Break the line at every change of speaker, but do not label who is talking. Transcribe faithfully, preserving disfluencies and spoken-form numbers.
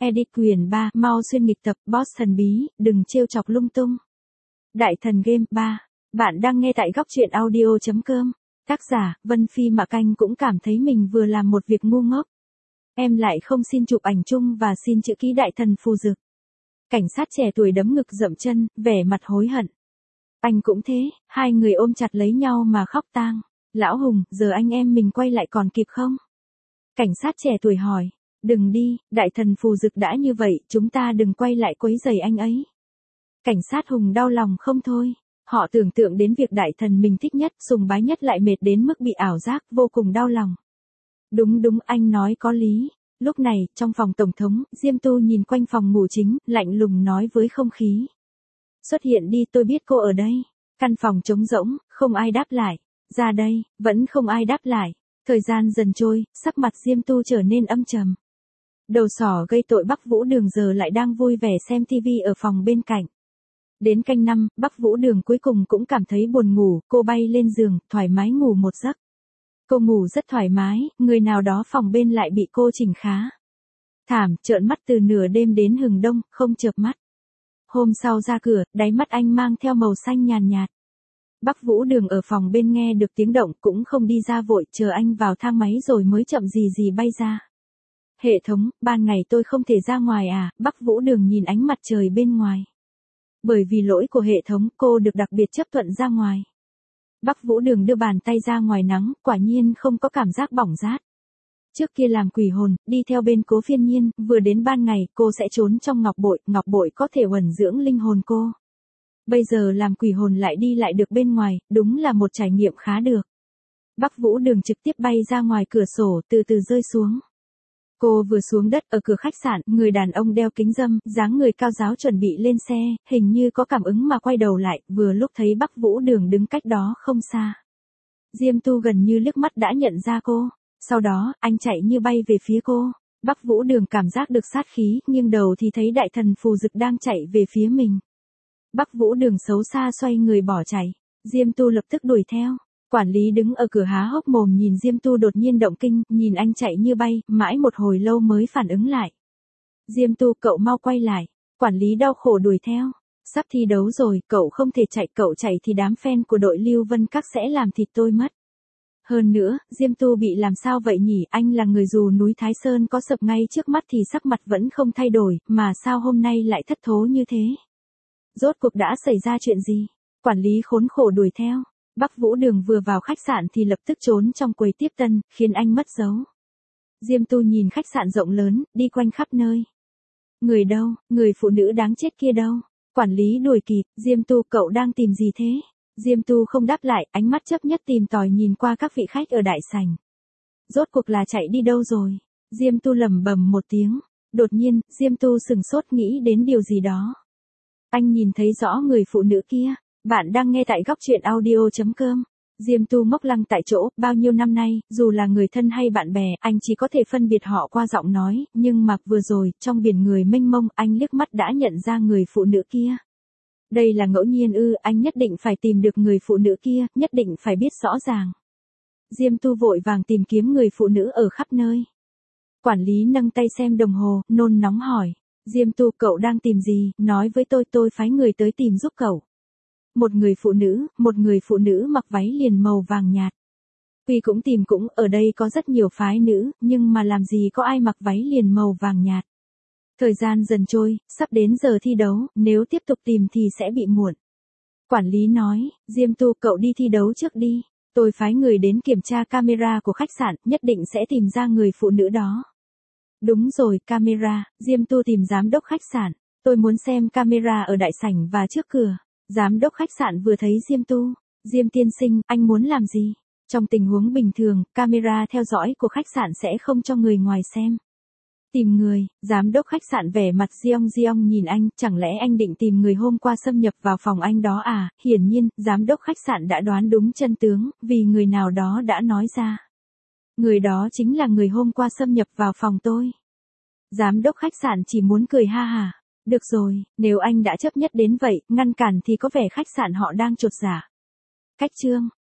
Edit quyền ba, mau xuyên nghịch tập, boss thần bí, đừng trêu chọc lung tung. Đại thần game ba. Bạn đang nghe tại góc truyện audio chấm com. Tác giả, Vân Phi Mạc Anh cũng cảm thấy mình vừa làm một việc ngu ngốc. Em lại không xin chụp ảnh chung và xin chữ ký đại thần phù dực. Cảnh sát trẻ tuổi đấm ngực dậm chân, vẻ mặt hối hận. Anh cũng thế, hai người ôm chặt lấy nhau mà khóc tang. Lão Hùng, giờ anh em mình quay lại còn kịp không? Cảnh sát trẻ tuổi hỏi. Đừng đi, đại thần phù dực đã như vậy, chúng ta đừng quay lại quấy rầy anh ấy. Cảnh sát Hùng đau lòng không thôi. Họ tưởng tượng đến việc đại thần mình thích nhất, sùng bái nhất lại mệt đến mức bị ảo giác, vô cùng đau lòng. Đúng đúng, anh nói có lý. Lúc này, trong phòng tổng thống, Diêm Tu nhìn quanh phòng ngủ chính, lạnh lùng nói với không khí. Xuất hiện đi, tôi biết cô ở đây. Căn phòng trống rỗng, không ai đáp lại. Ra đây, vẫn không ai đáp lại. Thời gian dần trôi, sắc mặt Diêm Tu trở nên âm trầm. Đầu sỏ gây tội Bắc Vũ Đường giờ lại đang vui vẻ xem tivi ở phòng bên cạnh. Đến canh năm, Bắc Vũ Đường cuối cùng cũng cảm thấy buồn ngủ, cô bay lên giường, thoải mái ngủ một giấc. Cô ngủ rất thoải mái, người nào đó phòng bên lại bị cô chỉnh khá. Thảm, trợn mắt từ nửa đêm đến hừng đông, không chợp mắt. Hôm sau ra cửa, đáy mắt anh mang theo màu xanh nhàn nhạt. Bắc Vũ Đường ở phòng bên nghe được tiếng động cũng không đi ra vội, chờ anh vào thang máy rồi mới chậm gì gì bay ra. Hệ thống, ban ngày tôi không thể ra ngoài à? Bắc Vũ Đường nhìn ánh mặt trời bên ngoài. Bởi vì lỗi của hệ thống, cô được đặc biệt chấp thuận ra ngoài. Bắc Vũ Đường đưa bàn tay ra ngoài nắng, quả nhiên không có cảm giác bỏng rát. Trước kia làm quỷ hồn, đi theo bên Cố Phiên Nhiên, vừa đến ban ngày, cô sẽ trốn trong ngọc bội, ngọc bội có thể uẩn dưỡng linh hồn cô. Bây giờ làm quỷ hồn lại đi lại được bên ngoài, đúng là một trải nghiệm khá được. Bắc Vũ Đường trực tiếp bay ra ngoài cửa sổ, từ từ rơi xuống. Cô vừa xuống đất ở cửa khách sạn, người đàn ông đeo kính râm, dáng người cao ráo chuẩn bị lên xe, hình như có cảm ứng mà quay đầu lại, vừa lúc thấy Bắc Vũ Đường đứng cách đó không xa. Diêm Tu gần như liếc mắt đã nhận ra cô, sau đó, anh chạy như bay về phía cô. Bắc Vũ Đường cảm giác được sát khí, nghiêng đầu thì thấy đại thần phù dực đang chạy về phía mình. Bắc Vũ Đường xấu xa xoay người bỏ chạy, Diêm Tu lập tức đuổi theo. Quản lý đứng ở cửa há hốc mồm nhìn Diêm Tu đột nhiên động kinh, nhìn anh chạy như bay, mãi một hồi lâu mới phản ứng lại. Diêm Tu, cậu mau quay lại. Quản lý đau khổ đuổi theo. Sắp thi đấu rồi, cậu không thể chạy, cậu chạy thì đám fan của đội Lưu Vân Các sẽ làm thịt tôi mất. Hơn nữa, Diêm Tu bị làm sao vậy nhỉ, anh là người dù núi Thái Sơn có sập ngay trước mắt thì sắc mặt vẫn không thay đổi, mà sao hôm nay lại thất thố như thế? Rốt cuộc đã xảy ra chuyện gì? Quản lý khốn khổ đuổi theo. Bắc Vũ Đường vừa vào khách sạn thì lập tức trốn trong quầy tiếp tân, khiến anh mất dấu. Diêm Tu nhìn khách sạn rộng lớn, đi quanh khắp nơi. Người đâu, người phụ nữ đáng chết kia đâu? Quản lý đuổi kịp, Diêm Tu, cậu đang tìm gì thế? Diêm Tu không đáp lại, ánh mắt chấp nhất tìm tòi nhìn qua các vị khách ở đại sảnh. Rốt cuộc là chạy đi đâu rồi? Diêm Tu lẩm bẩm một tiếng. Đột nhiên, Diêm Tu sừng sốt nghĩ đến điều gì đó. Anh nhìn thấy rõ người phụ nữ kia. Bạn đang nghe tại góc truyện audio chấm com. Diêm Tu ngốc lăng tại chỗ, bao nhiêu năm nay, dù là người thân hay bạn bè, anh chỉ có thể phân biệt họ qua giọng nói, nhưng mà vừa rồi, trong biển người mênh mông, anh liếc mắt đã nhận ra người phụ nữ kia. Đây là ngẫu nhiên ư, anh nhất định phải tìm được người phụ nữ kia, nhất định phải biết rõ ràng. Diêm Tu vội vàng tìm kiếm người phụ nữ ở khắp nơi. Quản lý nâng tay xem đồng hồ, nôn nóng hỏi. Diêm Tu, cậu đang tìm gì, nói với tôi, tôi phái người tới tìm giúp cậu. Một người phụ nữ, một người phụ nữ mặc váy liền màu vàng nhạt. Tuy cũng tìm cũng, ở đây có rất nhiều phái nữ, nhưng mà làm gì có ai mặc váy liền màu vàng nhạt. Thời gian dần trôi, sắp đến giờ thi đấu, nếu tiếp tục tìm thì sẽ bị muộn. Quản lý nói, Diêm Tu, cậu đi thi đấu trước đi. Tôi phái người đến kiểm tra camera của khách sạn, nhất định sẽ tìm ra người phụ nữ đó. Đúng rồi, camera, Diêm Tu tìm giám đốc khách sạn. Tôi muốn xem camera ở đại sảnh và trước cửa. Giám đốc khách sạn vừa thấy Diêm Tu. Diêm tiên sinh, anh muốn làm gì? Trong tình huống bình thường, camera theo dõi của khách sạn sẽ không cho người ngoài xem. Tìm người, giám đốc khách sạn vẻ mặt Giong Giong nhìn anh, chẳng lẽ anh định tìm người hôm qua xâm nhập vào phòng anh đó à? Hiển nhiên, giám đốc khách sạn đã đoán đúng chân tướng, vì người nào đó đã nói ra. Người đó chính là người hôm qua xâm nhập vào phòng tôi. Giám đốc khách sạn chỉ muốn cười ha hả. Được rồi, nếu anh đã chấp nhất đến vậy, ngăn cản thì có vẻ khách sạn họ đang chột dạ. Cách chương